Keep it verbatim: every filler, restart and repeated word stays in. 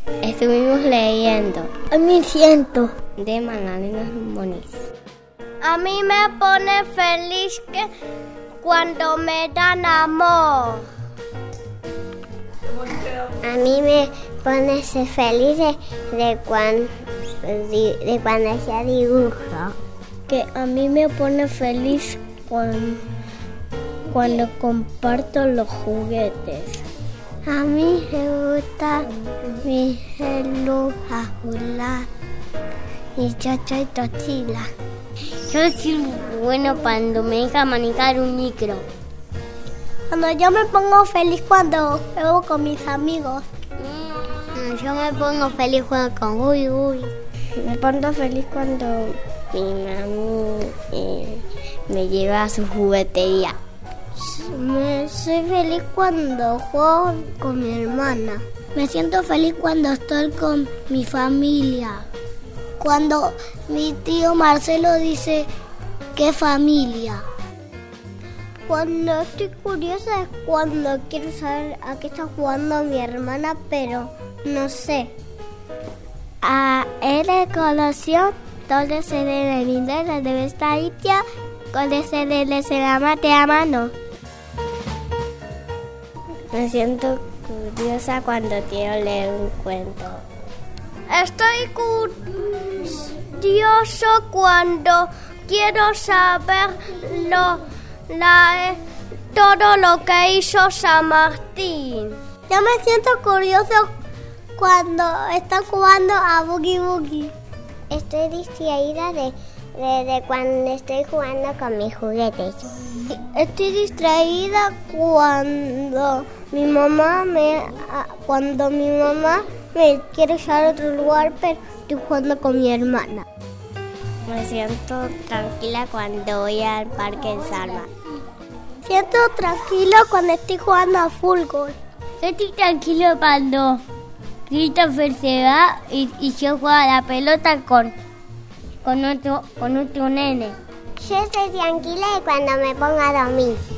Estuvimos leyendo. A mí siento. De Magdalena Moniz. A mí me pone feliz que cuando me dan amor. A mí me pone feliz de, de, cuan, de, de cuando hacía dibujo. Que a mí me pone feliz cuando, cuando comparto los juguetes. A mí me gusta mi hello a jugar y yo soy Tochila. Yo soy bueno cuando me deja manejar un micro. Cuando yo me pongo feliz cuando juego con mis amigos. Yo me pongo feliz cuando con Uy Uy. Me pongo feliz cuando mi mami eh, me lleva a su juguetería. Me soy feliz cuando juego con mi hermana. Me siento feliz cuando estoy con mi familia. Cuando mi tío Marcelo dice ¿qué familia? Cuando estoy curiosa es cuando quiero saber a qué está jugando mi hermana, pero no sé. A él le conoció, donde se le rinda la debe estar limpia, cuando se le se la mate a mano. Me siento curiosa cuando quiero leer un cuento. Estoy curioso cuando quiero saber lo, la, todo lo que hizo San Martín. Yo me siento curioso cuando están jugando a Boogie Boogie. Estoy distraída de, de, de cuando estoy jugando con mis juguetes. Estoy distraída cuando mi mamá me cuando mi mamá me quiere llevar a otro lugar, pero estoy jugando con mi hermana. Me siento tranquila cuando voy al parque en Salva. Siento tranquilo cuando estoy jugando a fútbol. Estoy tranquilo cuando Christopher se va y, y yo juego a la pelota con, con, otro, con otro nene. Yo estoy tranquila cuando me pongo a dormir.